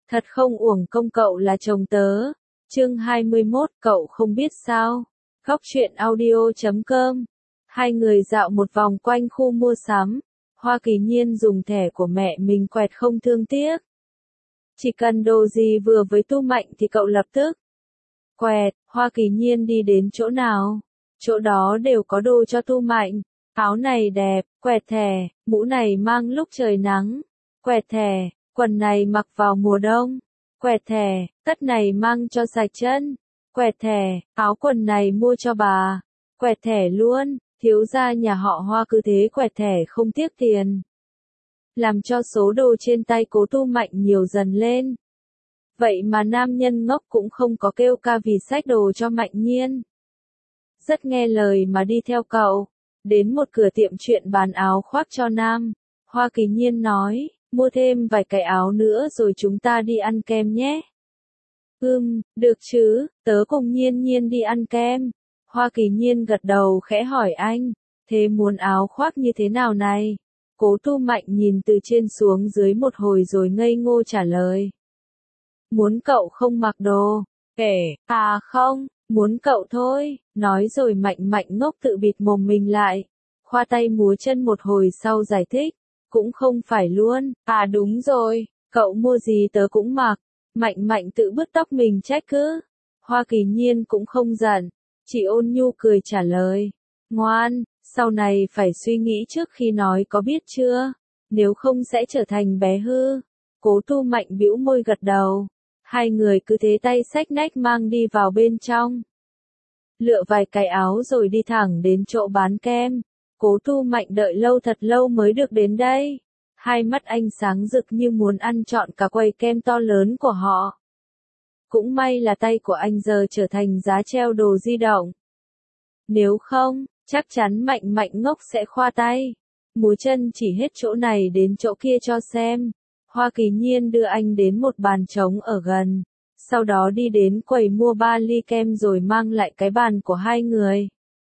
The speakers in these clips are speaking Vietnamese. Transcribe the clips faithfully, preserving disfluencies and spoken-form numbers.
Thật không uổng công cậu là chồng tớ. Chương hai mươi mốt, cậu không biết sao. Góc truyện audio chấm com. Hai người dạo một vòng quanh khu mua sắm. Hoa Kỳ Nhiên dùng thẻ của mẹ mình quẹt không thương tiếc. Chỉ cần đồ gì vừa với Tu Mạnh thì cậu lập tức quẹt. Hoa Kỳ Nhiên đi đến chỗ nào, chỗ đó đều có đồ cho Tu Mạnh. Áo này đẹp, quẹt thẻ. Mũ này mang lúc trời nắng, quẹt thẻ. Quần này mặc vào mùa đông, quẹt thẻ. Tất này mang cho sạch chân, quẹt thẻ. Áo quần này mua cho bà, quẹt thẻ luôn. Thiếu gia nhà họ Hoa cứ thế quẹt thẻ không tiếc tiền, làm cho số đồ trên tay Cố Tu Mạnh nhiều dần lên. Vậy mà nam nhân ngốc cũng không có kêu ca vì xách đồ cho Mạnh Nhiên. Rất nghe lời mà đi theo cậu. Đến một cửa tiệm chuyện bán áo khoác cho nam. Hoa Kỳ Nhiên nói, mua thêm vài cái áo nữa rồi chúng ta đi ăn kem nhé. Ừm, được chứ, tớ cùng Nhiên Nhiên đi ăn kem. Hoa Kỳ Nhiên gật đầu khẽ hỏi anh, thế muốn áo khoác như thế nào này? Cố Tu Mạnh nhìn từ trên xuống dưới một hồi rồi ngây ngô trả lời. Muốn cậu không mặc đồ. Kể, à không, muốn cậu thôi, nói rồi Mạnh Mạnh ngốc tự bịt mồm mình lại. Khoa tay múa chân một hồi sau giải thích, cũng không phải luôn, à đúng rồi, cậu mua gì tớ cũng mặc. Mạnh Mạnh tự bứt tóc mình trách cứ. Hoa Kỳ Nhiên cũng không giận, chỉ ôn nhu cười trả lời. Ngoan, sau này phải suy nghĩ trước khi nói có biết chưa, nếu không sẽ trở thành bé hư. Cố Tu Mạnh bĩu môi gật đầu. Hai người cứ thế tay xách nách mang đi vào bên trong. Lựa vài cái áo rồi đi thẳng đến chỗ bán kem. Cố Tu Mạnh đợi lâu thật lâu mới được đến đây. Hai mắt anh sáng rực như muốn ăn trọn cả quầy kem to lớn của họ. Cũng may là tay của anh giờ trở thành giá treo đồ di động. Nếu không, chắc chắn Mạnh Mạnh ngốc sẽ khoa tay, múa chân chỉ hết chỗ này đến chỗ kia cho xem. Hoa Kỳ Nhiên đưa anh đến một bàn trống ở gần, sau đó đi đến quầy mua ba ly kem rồi mang lại cái bàn của hai người.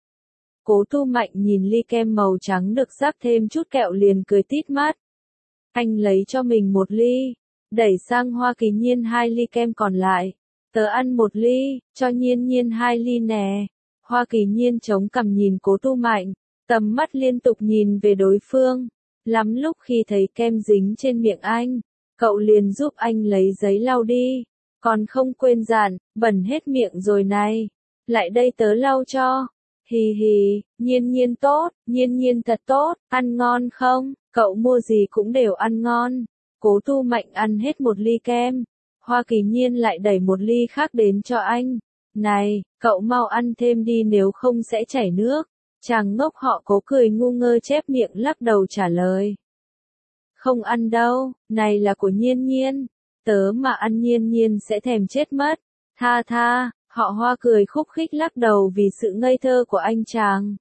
Cố Tu Mạnh nhìn ly kem màu trắng được rắc thêm chút kẹo liền cười tít mắt. Anh lấy cho mình một ly, đẩy sang Hoa Kỳ Nhiên hai ly kem còn lại. Tớ ăn một ly, cho Nhiên Nhiên hai ly nè. Hoa Kỳ Nhiên chống cằm nhìn Cố Tu Mạnh, tầm mắt liên tục nhìn về đối phương. Lắm lúc khi thấy kem dính trên miệng anh, cậu liền giúp anh lấy giấy lau đi. Còn không quên dặn, bẩn hết miệng rồi này. Lại đây tớ lau cho. Hì hì, Nhiên Nhiên tốt, Nhiên Nhiên thật tốt, ăn ngon không? Cậu mua gì cũng đều ăn ngon. Cố Tu Mạnh ăn hết một ly kem. Hoa Kỳ Nhiên lại đẩy một ly khác đến cho anh. Này, cậu mau ăn thêm đi nếu không sẽ chảy nước. Chàng ngốc họ Cố cười ngu ngơ chép miệng lắc đầu trả lời. Không ăn đâu, này là của Nhiên Nhiên. Tớ mà ăn Nhiên Nhiên sẽ thèm chết mất. Tha tha, họ Hoa cười khúc khích lắc đầu vì sự ngây thơ của anh chàng.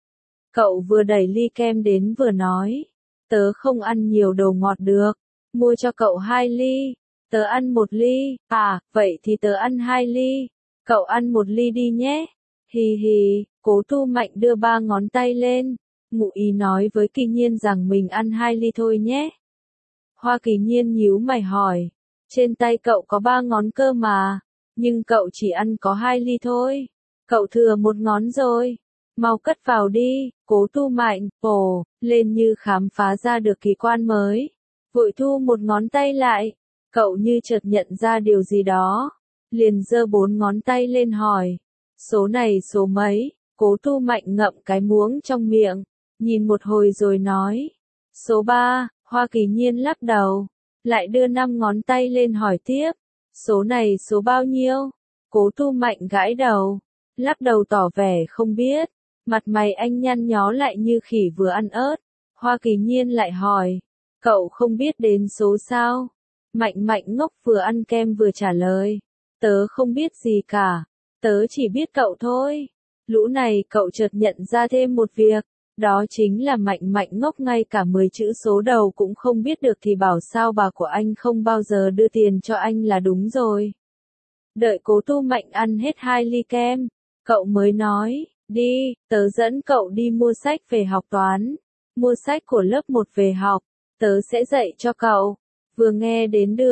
Cậu vừa đẩy ly kem đến vừa nói. Tớ không ăn nhiều đồ ngọt được. Mua cho cậu hai ly. Tớ ăn một ly. À, vậy thì tớ ăn hai ly. Cậu ăn một ly đi nhé. Hì hì, Cố Tu Mạnh đưa ba ngón tay lên. Ngụ ý nói với Kỳ Nhiên rằng mình ăn hai ly thôi nhé. Hoa Kỳ Nhiên nhíu mày hỏi. Trên tay cậu có ba ngón cơ mà. Nhưng cậu chỉ ăn có hai ly thôi. Cậu thừa một ngón rồi. Mau cất vào đi. Cố Tu Mạnh, ồ, lên như khám phá ra được kỳ quan mới. Vội thu một ngón tay lại. Cậu như chợt nhận ra điều gì đó. Liền giơ bốn ngón tay lên hỏi. Số này số mấy? Cố Tu Mạnh ngậm cái muỗng trong miệng, nhìn một hồi rồi nói. Số ba. Hoa Kỳ Nhiên lắc đầu. Lại đưa năm ngón tay lên hỏi tiếp. Số này số bao nhiêu? Cố Tu Mạnh gãi đầu, lắc đầu tỏ vẻ không biết. Mặt mày anh nhăn nhó lại như khỉ vừa ăn ớt. Hoa Kỳ Nhiên lại hỏi. Cậu không biết đến số sao? Mạnh Mạnh ngốc vừa ăn kem vừa trả lời. Tớ không biết gì cả. Tớ chỉ biết cậu thôi. Lũ này cậu chợt nhận ra thêm một việc. Đó chính là Mạnh Mạnh ngốc ngay cả mười chữ số đầu cũng không biết được thì bảo sao bà của anh không bao giờ đưa tiền cho anh là đúng rồi. Đợi Cố Tu Mạnh ăn hết hai ly kem, cậu mới nói, đi, tớ dẫn cậu đi mua sách về học toán. Mua sách của lớp một về học, tớ sẽ dạy cho cậu. Vừa nghe đến được,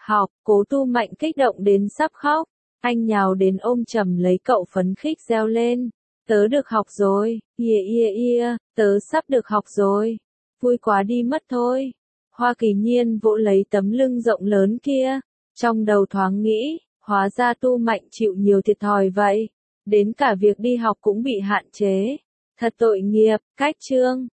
học, Cố Tu Mạnh kích động đến sắp khóc. Anh nhào đến ôm chầm lấy cậu phấn khích reo lên. Tớ được học rồi, yeah yeah yeah, tớ sắp được học rồi. Vui quá đi mất thôi. Hoa Kỳ Nhiên vỗ lấy tấm lưng rộng lớn kia. Trong đầu thoáng nghĩ, hóa ra Tu Mạnh chịu nhiều thiệt thòi vậy. Đến cả việc đi học cũng bị hạn chế. Thật tội nghiệp, cách chương.